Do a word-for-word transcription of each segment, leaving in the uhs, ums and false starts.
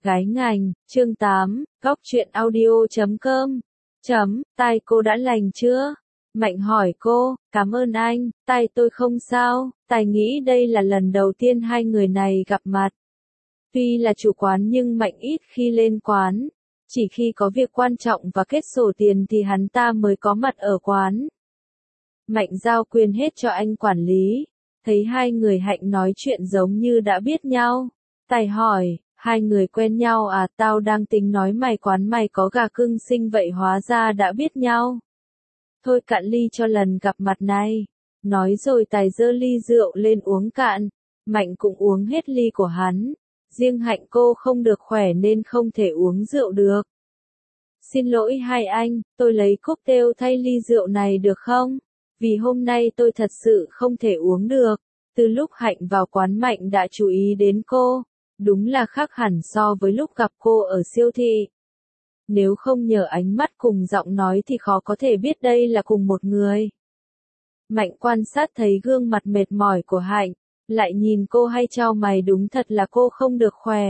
Gái ngành, chương tám, góc truyện audio chấm com. Chấm, tai cô đã lành chưa? Mạnh hỏi cô, cảm ơn anh, tai tôi không sao, Tài nghĩ đây là lần đầu tiên hai người này gặp mặt. Tuy là chủ quán nhưng Mạnh ít khi lên quán, chỉ khi có việc quan trọng và kết sổ tiền thì hắn ta mới có mặt ở quán. Mạnh giao quyền hết cho anh quản lý, thấy hai người Hạnh nói chuyện giống như đã biết nhau. Tài hỏi, hai người quen nhau à? Tao đang tính nói mày quán mày có gà cưng xinh vậy hóa ra đã biết nhau. Thôi cạn ly cho lần gặp mặt này. Nói rồi Tài giơ ly rượu lên uống cạn. Mạnh cũng uống hết ly của hắn. Riêng Hạnh cô không được khỏe nên không thể uống rượu được. Xin lỗi hai anh, tôi lấy cocktail thay ly rượu này được không? Vì hôm nay tôi thật sự không thể uống được. Từ lúc Hạnh vào quán Mạnh đã chú ý đến cô. Đúng là khác hẳn so với lúc gặp cô ở siêu thị. Nếu không nhờ ánh mắt cùng giọng nói thì khó có thể biết đây là cùng một người. Mạnh quan sát thấy gương mặt mệt mỏi của Hạnh, lại nhìn cô hay chau mày, đúng thật là cô không được khỏe.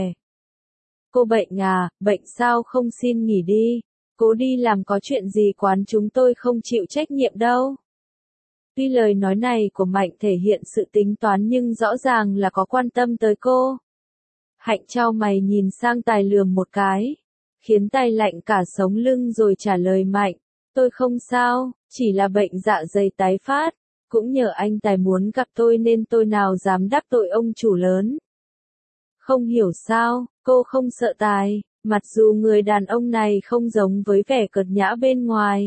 Cô bệnh à, bệnh sao không xin nghỉ đi, cố đi làm có chuyện gì quán chúng tôi không chịu trách nhiệm đâu. Tuy lời nói này của Mạnh thể hiện sự tính toán nhưng rõ ràng là có quan tâm tới cô. Hạnh chau mày nhìn sang Tài lườm một cái, khiến Tài lạnh cả sống lưng rồi trả lời Mạnh, tôi không sao, chỉ là bệnh dạ dày tái phát, cũng nhờ anh Tài muốn gặp tôi nên tôi nào dám đắc tội ông chủ lớn. Không hiểu sao, cô không sợ Tài, mặc dù người đàn ông này không giống với vẻ cợt nhã bên ngoài.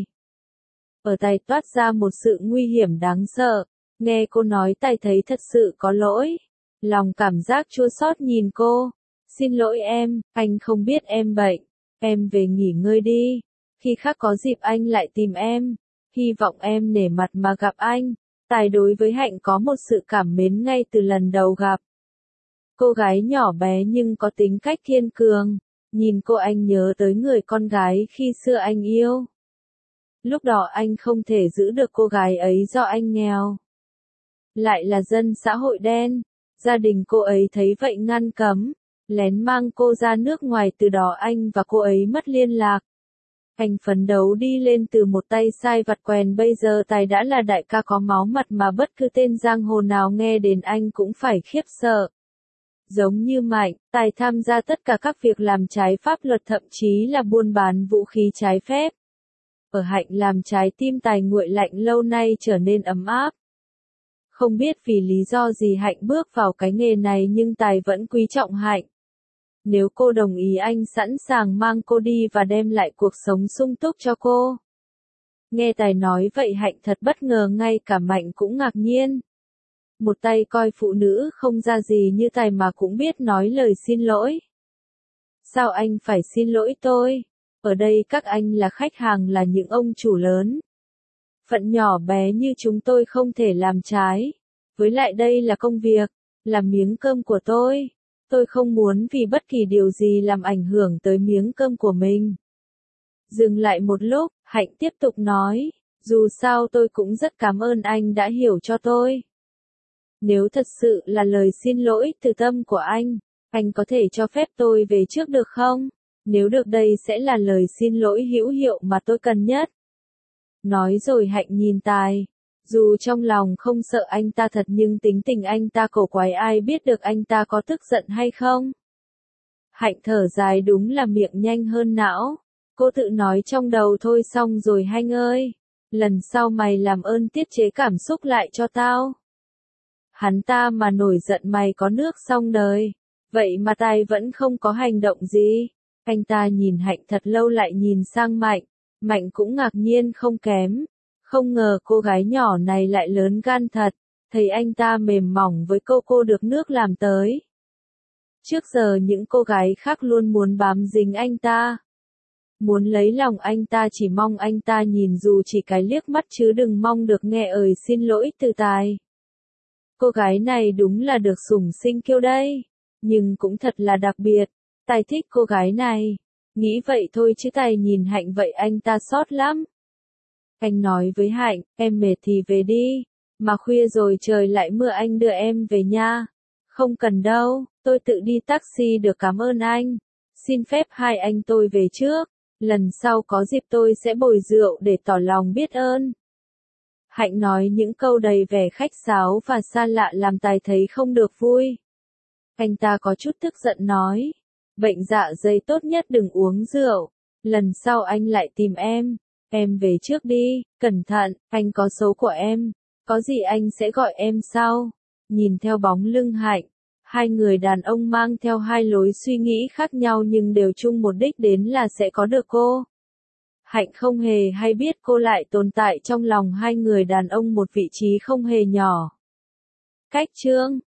Ở Tài toát ra một sự nguy hiểm đáng sợ, nghe cô nói Tài thấy thật sự có lỗi. Lòng cảm giác chua xót nhìn cô. Xin lỗi em, anh không biết em bệnh. Em về nghỉ ngơi đi. Khi khác có dịp anh lại tìm em. Hy vọng em nể mặt mà gặp anh. Tài đối với Hạnh có một sự cảm mến ngay từ lần đầu gặp. Cô gái nhỏ bé nhưng có tính cách kiên cường. Nhìn cô anh nhớ tới người con gái khi xưa anh yêu. Lúc đó anh không thể giữ được cô gái ấy do anh nghèo. Lại là dân xã hội đen. Gia đình cô ấy thấy vậy ngăn cấm, lén mang cô ra nước ngoài, từ đó anh và cô ấy mất liên lạc. Anh phấn đấu đi lên từ một tay sai vặt quèn, bây giờ Tài đã là đại ca có máu mặt mà bất cứ tên giang hồ nào nghe đến anh cũng phải khiếp sợ. Giống như Mạnh, Tài tham gia tất cả các việc làm trái pháp luật, thậm chí là buôn bán vũ khí trái phép. Ở Hạnh làm trái tim Tài nguội lạnh lâu nay trở nên ấm áp. Không biết vì lý do gì Hạnh bước vào cái nghề này nhưng Tài vẫn quý trọng Hạnh. Nếu cô đồng ý anh sẵn sàng mang cô đi và đem lại cuộc sống sung túc cho cô. Nghe Tài nói vậy Hạnh thật bất ngờ, ngay cả Mạnh cũng ngạc nhiên. Một tay coi phụ nữ không ra gì như Tài mà cũng biết nói lời xin lỗi. Sao anh phải xin lỗi tôi? Ở đây các anh là khách hàng, là những ông chủ lớn. Phận nhỏ bé như chúng tôi không thể làm trái. Với lại đây là công việc, là miếng cơm của tôi. Tôi không muốn vì bất kỳ điều gì làm ảnh hưởng tới miếng cơm của mình. Dừng lại một lúc, Hạnh tiếp tục nói, dù sao tôi cũng rất cảm ơn anh đã hiểu cho tôi. Nếu thật sự là lời xin lỗi từ tâm của anh, anh có thể cho phép tôi về trước được không? Nếu được đây sẽ là lời xin lỗi hữu hiệu mà tôi cần nhất. Nói rồi Hạnh nhìn Tài. Dù trong lòng không sợ anh ta thật nhưng tính tình anh ta cổ quái, ai biết được anh ta có tức giận hay không. Hạnh thở dài, đúng là miệng nhanh hơn não. Cô tự nói trong đầu, thôi xong rồi Hạnh ơi. Lần sau mày làm ơn tiết chế cảm xúc lại cho tao. Hắn ta mà nổi giận mày có nước xong đời. Vậy mà Tài vẫn không có hành động gì. Anh ta nhìn Hạnh thật lâu lại nhìn sang Mạnh. Mạnh cũng ngạc nhiên không kém. Không ngờ cô gái nhỏ này lại lớn gan thật. Thấy anh ta mềm mỏng với cô, cô được nước làm tới. Trước giờ những cô gái khác luôn muốn bám dính anh ta. Muốn lấy lòng anh ta, chỉ mong anh ta nhìn dù chỉ cái liếc mắt chứ đừng mong được nghe ời xin lỗi từ Tài. Cô gái này đúng là được sủng sinh kiêu đây. Nhưng cũng thật là đặc biệt. Tài thích cô gái này. Nghĩ vậy thôi chứ Tài nhìn Hạnh vậy anh ta xót lắm. Anh nói với Hạnh, em mệt thì về đi. Mà khuya rồi trời lại mưa, anh đưa em về nha. Không cần đâu, tôi tự đi taxi được, cảm ơn anh. xin phép hai anh tôi về trước, lần sau có dịp tôi sẽ bồi rượu để tỏ lòng biết ơn. Hạnh nói những câu đầy vẻ khách sáo và xa lạ làm Tài thấy không được vui. Anh ta có chút tức giận nói, bệnh dạ dày tốt nhất đừng uống rượu, lần sau anh lại tìm em, em về trước đi, cẩn thận, anh có số của em, có gì anh sẽ gọi em sau. Nhìn theo bóng lưng Hạnh, hai người đàn ông mang theo hai lối suy nghĩ khác nhau nhưng đều chung một đích đến là sẽ có được cô. Hạnh không hề hay biết cô lại tồn tại trong lòng hai người đàn ông một vị trí không hề nhỏ. Cách chương